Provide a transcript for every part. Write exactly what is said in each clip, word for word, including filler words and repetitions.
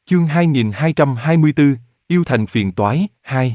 Chương hai nghìn hai trăm hai mươi tư, yêu thành phiền toái, hai.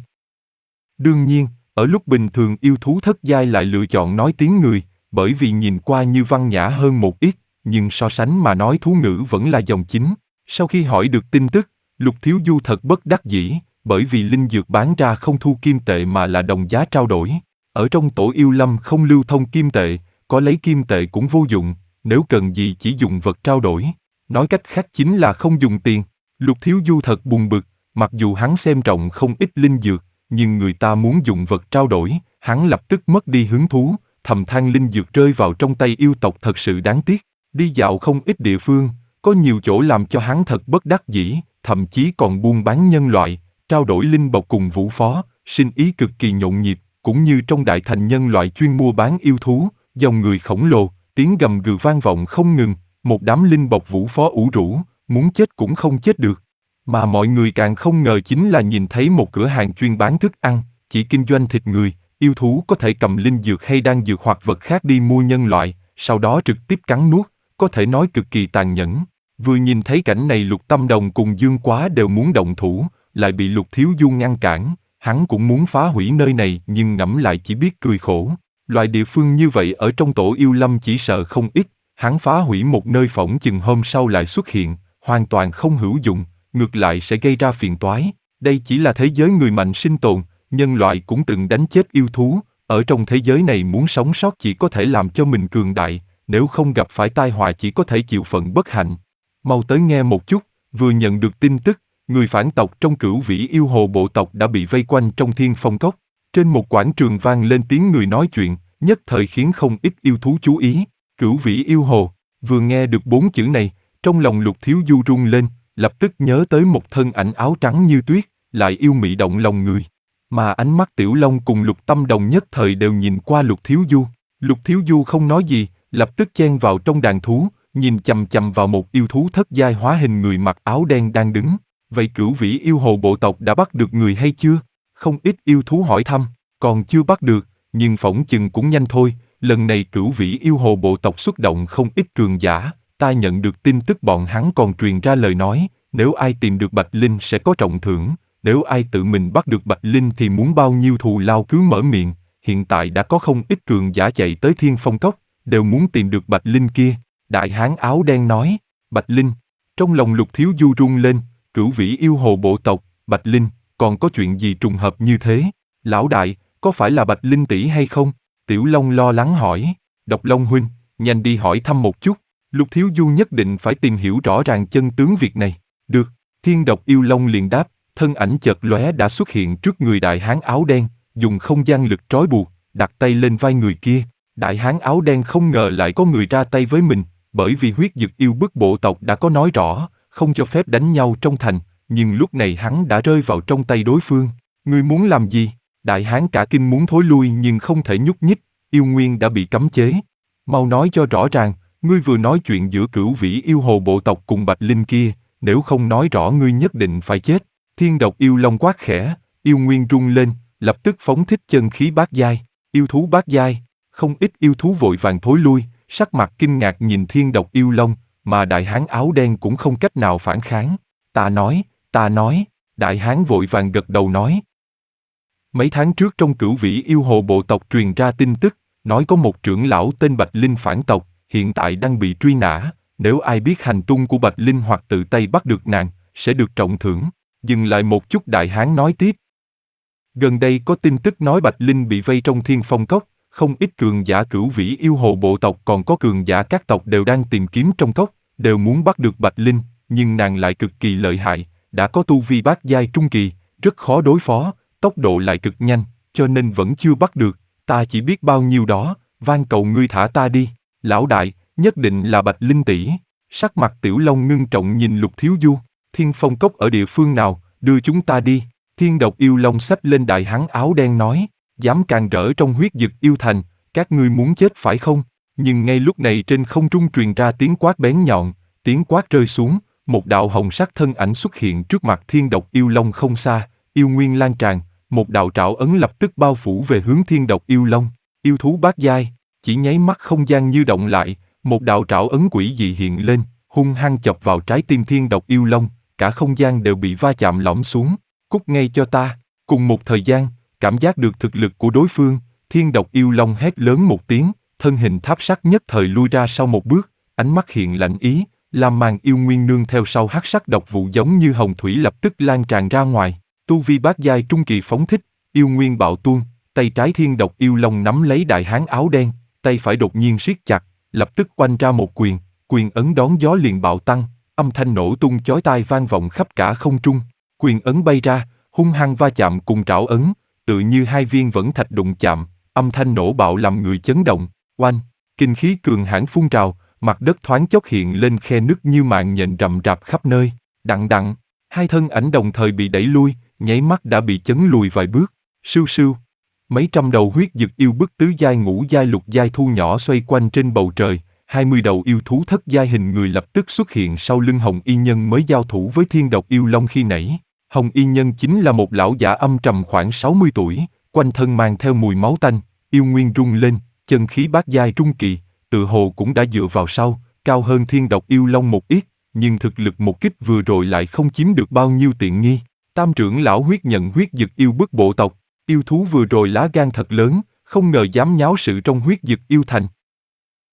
Đương nhiên, ở lúc bình thường yêu thú thất giai lại lựa chọn nói tiếng người, bởi vì nhìn qua như văn nhã hơn một ít, nhưng so sánh mà nói thú ngữ vẫn là dòng chính. Sau khi hỏi được tin tức, Lục Thiếu Du thật bất đắc dĩ, bởi vì linh dược bán ra không thu kim tệ mà là đồng giá trao đổi. Ở trong tổ yêu lâm không lưu thông kim tệ, có lấy kim tệ cũng vô dụng, nếu cần gì chỉ dùng vật trao đổi. Nói cách khác chính là không dùng tiền. Lục Thiếu Du thật buồn bực, mặc dù hắn xem trọng không ít linh dược, nhưng người ta muốn dùng vật trao đổi, hắn lập tức mất đi hứng thú, thầm than linh dược rơi vào trong tay yêu tộc thật sự đáng tiếc. Đi dạo không ít địa phương, có nhiều chỗ làm cho hắn thật bất đắc dĩ, thậm chí còn buôn bán nhân loại, trao đổi linh bộc cùng vũ phó, sinh ý cực kỳ nhộn nhịp, cũng như trong đại thành nhân loại chuyên mua bán yêu thú, dòng người khổng lồ, tiếng gầm gừ vang vọng không ngừng, một đám linh bộc vũ phó ủ rũ, muốn chết cũng không chết được. Mà mọi người càng không ngờ chính là nhìn thấy một cửa hàng chuyên bán thức ăn, chỉ kinh doanh thịt người, yêu thú có thể cầm linh dược hay đan dược hoặc vật khác đi mua nhân loại, sau đó trực tiếp cắn nuốt, có thể nói cực kỳ tàn nhẫn. Vừa nhìn thấy cảnh này Lục Tâm Đồng cùng Dương Quá đều muốn động thủ, lại bị Lục Thiếu Du ngăn cản, hắn cũng muốn phá hủy nơi này nhưng ngẫm lại chỉ biết cười khổ. Loại địa phương như vậy ở trong tổ yêu lâm chỉ sợ không ít, hắn phá hủy một nơi phỏng chừng hôm sau lại xuất hiện, hoàn toàn không hữu dụng, ngược lại sẽ gây ra phiền toái. Đây chỉ là thế giới người mạnh sinh tồn, nhân loại cũng từng đánh chết yêu thú, ở trong thế giới này muốn sống sót chỉ có thể làm cho mình cường đại, nếu không gặp phải tai họa chỉ có thể chịu phận bất hạnh. Mau tới nghe một chút, vừa nhận được tin tức, người phản tộc trong Cửu Vĩ yêu hồ bộ tộc đã bị vây quanh trong Thiên Phong Cốc. Trên một quảng trường vang lên tiếng người nói chuyện, nhất thời khiến không ít yêu thú chú ý. Cửu Vĩ yêu hồ, vừa nghe được bốn chữ này, trong lòng Lục Thiếu Du rung lên, lập tức nhớ tới một thân ảnh áo trắng như tuyết, lại yêu mị động lòng người. Mà ánh mắt Tiểu Long cùng Lục Tâm Đồng nhất thời đều nhìn qua Lục Thiếu Du. Lục Thiếu Du không nói gì, lập tức chen vào trong đàn thú, nhìn chằm chằm vào một yêu thú thất giai hóa hình người mặc áo đen đang đứng. Vậy Cửu Vĩ yêu hồ bộ tộc đã bắt được người hay chưa? Không ít yêu thú hỏi thăm, còn chưa bắt được, nhưng phỏng chừng cũng nhanh thôi. Lần này Cửu Vĩ yêu hồ bộ tộc xuất động không ít cường giả, ta nhận được tin tức bọn hắn còn truyền ra lời nói, nếu ai tìm được Bạch Linh sẽ có trọng thưởng, nếu ai tự mình bắt được Bạch Linh thì muốn bao nhiêu thù lao cứ mở miệng. Hiện tại đã có không ít cường giả chạy tới Thiên Phong Cốc, đều muốn tìm được Bạch Linh kia. Đại hán áo đen nói, Bạch Linh. Trong lòng Lục Thiếu Du rung lên, Cửu Vĩ yêu hồ bộ tộc, Bạch Linh, còn có chuyện gì trùng hợp như thế? Lão đại, có phải là Bạch Linh tỷ hay không? Tiểu Long lo lắng hỏi. Độc Long huynh, nhanh đi hỏi thăm một chút. Lục Thiếu Du nhất định phải tìm hiểu rõ ràng chân tướng việc này. Được, Thiên Độc yêu Long liền đáp, thân ảnh chợt lóe đã xuất hiện trước người đại hán áo đen, dùng không gian lực trói buộc, đặt tay lên vai người kia. Đại hán áo đen không ngờ lại có người ra tay với mình, bởi vì huyết dực yêu bức bộ tộc đã có nói rõ, không cho phép đánh nhau trong thành, nhưng lúc này hắn đã rơi vào trong tay đối phương. Ngươi muốn làm gì? Đại hán cả kinh muốn thối lui nhưng không thể nhúc nhích, yêu nguyên đã bị cấm chế. Mau nói cho rõ ràng, ngươi vừa nói chuyện giữa Cửu Vĩ yêu hồ bộ tộc cùng Bạch Linh kia, nếu không nói rõ ngươi nhất định phải chết. Thiên Độc yêu Long quát khẽ, yêu nguyên rung lên, lập tức phóng thích chân khí bát giai, yêu thú bát giai. Không ít yêu thú vội vàng thối lui, sắc mặt kinh ngạc nhìn Thiên Độc yêu Long, mà đại hán áo đen cũng không cách nào phản kháng. Ta nói, ta nói, đại hán vội vàng gật đầu nói. Mấy tháng trước trong Cửu Vĩ yêu hồ bộ tộc truyền ra tin tức, nói có một trưởng lão tên Bạch Linh phản tộc, hiện tại đang bị truy nã, nếu ai biết hành tung của Bạch Linh hoặc tự tay bắt được nàng, sẽ được trọng thưởng. Dừng lại một chút đại hán nói tiếp. Gần đây có tin tức nói Bạch Linh bị vây trong Thiên Phong Cốc, không ít cường giả Cửu Vĩ yêu hồ bộ tộc còn có cường giả các tộc đều đang tìm kiếm trong cốc, đều muốn bắt được Bạch Linh, nhưng nàng lại cực kỳ lợi hại, đã có tu vi bát giai trung kỳ, rất khó đối phó, tốc độ lại cực nhanh, cho nên vẫn chưa bắt được, ta chỉ biết bao nhiêu đó, van cầu ngươi thả ta đi. Lão đại, nhất định là Bạch Linh tỷ. Sắc mặt Tiểu Long ngưng trọng nhìn Lục Thiếu Du. Thiên Phong Cốc ở địa phương nào, đưa chúng ta đi. Thiên Độc yêu Long xách lên đại hán áo đen nói, dám càn rỡ trong huyết dực yêu thành, các ngươi muốn chết phải không? Nhưng ngay lúc này trên không trung truyền ra tiếng quát bén nhọn, tiếng quát rơi xuống, một đạo hồng sắc thân ảnh xuất hiện trước mặt Thiên Độc yêu Long không xa, yêu nguyên lan tràn, một đạo trảo ấn lập tức bao phủ về hướng Thiên Độc yêu Long. Yêu thú bát giai, chỉ nháy mắt không gian như động lại, một đạo trảo ấn quỷ dị hiện lên, hung hăng chọc vào trái tim Thiên Độc yêu Long, cả không gian đều bị va chạm lõm xuống. Cút ngay cho ta. Cùng một thời gian, cảm giác được thực lực của đối phương, thiên độc yêu long hét lớn một tiếng, thân hình tháp sắt nhất thời lui ra sau một bước, ánh mắt hiện lạnh ý, làm màn yêu nguyên nương theo sau hắc sắc độc vụ giống như hồng thủy lập tức lan tràn ra ngoài. Tu vi bát giai trung kỳ phóng thích, yêu nguyên bạo tuôn, tay trái thiên độc yêu long nắm lấy đại hán áo đen, tay phải đột nhiên siết chặt, lập tức oanh ra một quyền, quyền ấn đón gió liền bạo tăng, âm thanh nổ tung chói tai vang vọng khắp cả không trung. Quyền ấn bay ra, hung hăng va chạm cùng trảo ấn, tự như hai viên vẫn thạch đụng chạm, âm thanh nổ bạo làm người chấn động. Oanh, kinh khí cường hãn phun trào, mặt đất thoáng chốc hiện lên khe nứt như mạng nhện rậm rạp khắp nơi. Đặng đặng, hai thân ảnh đồng thời bị đẩy lui, nháy mắt đã bị chấn lùi vài bước. Sưu sưu, mấy trăm đầu huyết dực yêu bức tứ giai ngũ giai lục giai thu nhỏ xoay quanh trên bầu trời. Hai mươi đầu yêu thú thất giai hình người lập tức xuất hiện sau lưng Hồng Y Nhân mới giao thủ với thiên độc yêu long khi nãy. Hồng Y Nhân chính là một lão giả âm trầm khoảng sáu mươi tuổi, quanh thân mang theo mùi máu tanh, yêu nguyên rung lên, chân khí bát giai trung kỳ, tự hồ cũng đã dựa vào sau, cao hơn thiên độc yêu long một ít, nhưng thực lực một kích vừa rồi lại không chiếm được bao nhiêu tiện nghi. Tam trưởng lão huyết nhận huyết dực yêu bức bộ tộc, yêu thú vừa rồi lá gan thật lớn, không ngờ dám nháo sự trong huyết dực yêu thành.